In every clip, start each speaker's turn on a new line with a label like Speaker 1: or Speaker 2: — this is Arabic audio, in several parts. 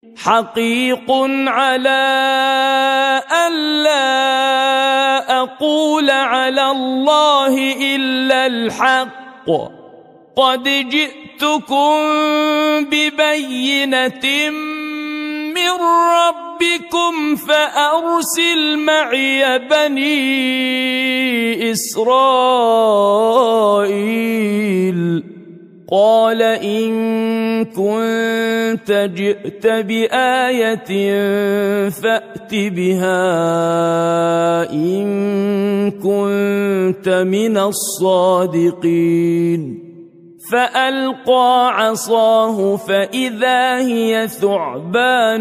Speaker 1: حقيق على ألا أقول على الله إلا الحق قد جئتكم ببينة من ربكم فأرسل معي بني إسرائيل قال إن كنت جئت بآية فأت بها إن كنت من الصادقين فألقى عصاه فإذا هي ثعبان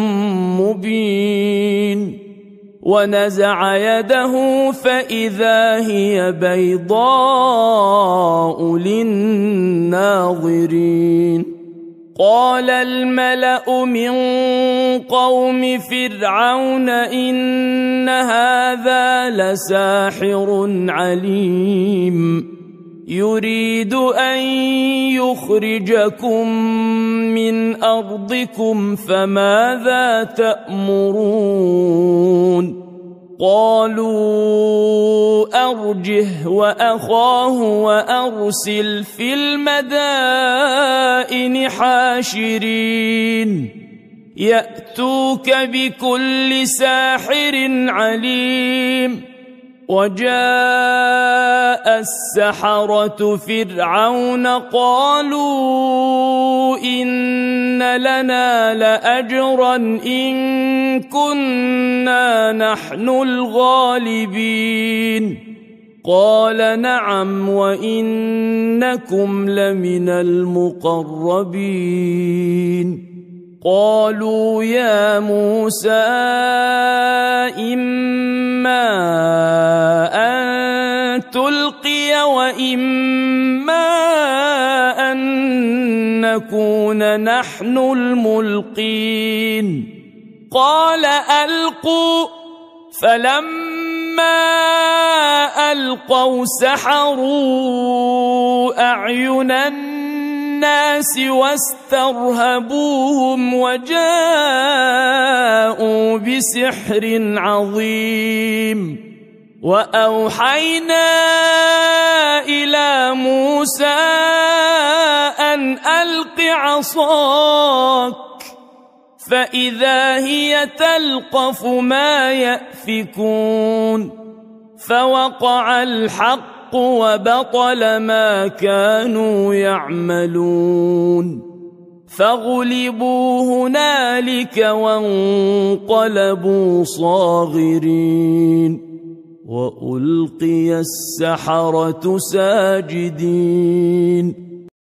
Speaker 1: مبين ونزع يده فإذا هي بيضاء للناظرين قال الملأ من قوم فرعون إن هذا لساحر عليم يريد أن يخرجكم من أرضكم فماذا تأمرون قالوا أرجه وأخاه وأرسل في المدائن حاشرين يأتوك بكل ساحر عليم وجاء السحرة فرعون قالوا إن لنا لأجرا إن كنا نحن الغالبين قال نعم وإنكم لمن المقربين قالوا يا موسى إما أن تلقي وإما أن نكون نحن الملقين قال ألقوا فلما ألقوا سحروا أعين الناس واسترهبوهم وجاءوا بسحر عظيم وأوحينا إلى موسى أن ألق عصاك فإذا هي تلقف ما يأفكون فوقع الحق وبطل ما كانوا يعملون فغلبوا هنالك وانقلبوا صاغرين وألقي السحرة ساجدين